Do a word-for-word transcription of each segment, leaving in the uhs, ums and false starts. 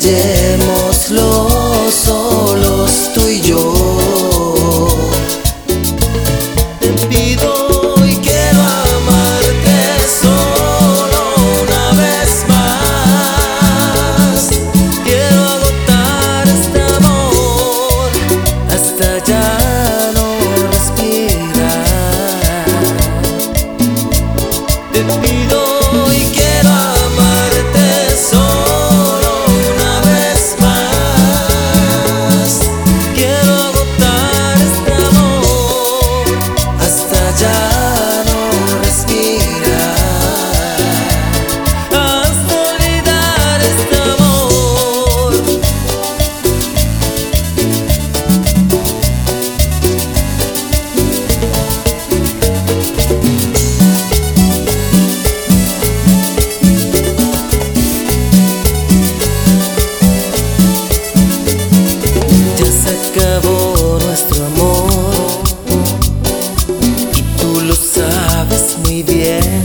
Démoslo solos tú y yo. Te pido y quiero amarte solo una vez más. Quiero agotar este amor hasta ya no respirar. Te pido y quiero amarte solo una vez más. Quiero agotar este amor hasta ya no respirar, hasta olvidar este amor. Ya se acabó nuestro amor y tú lo sabes muy bien.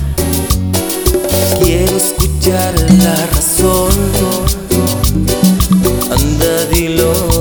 Quiero escuchar la razón. Anda, dilo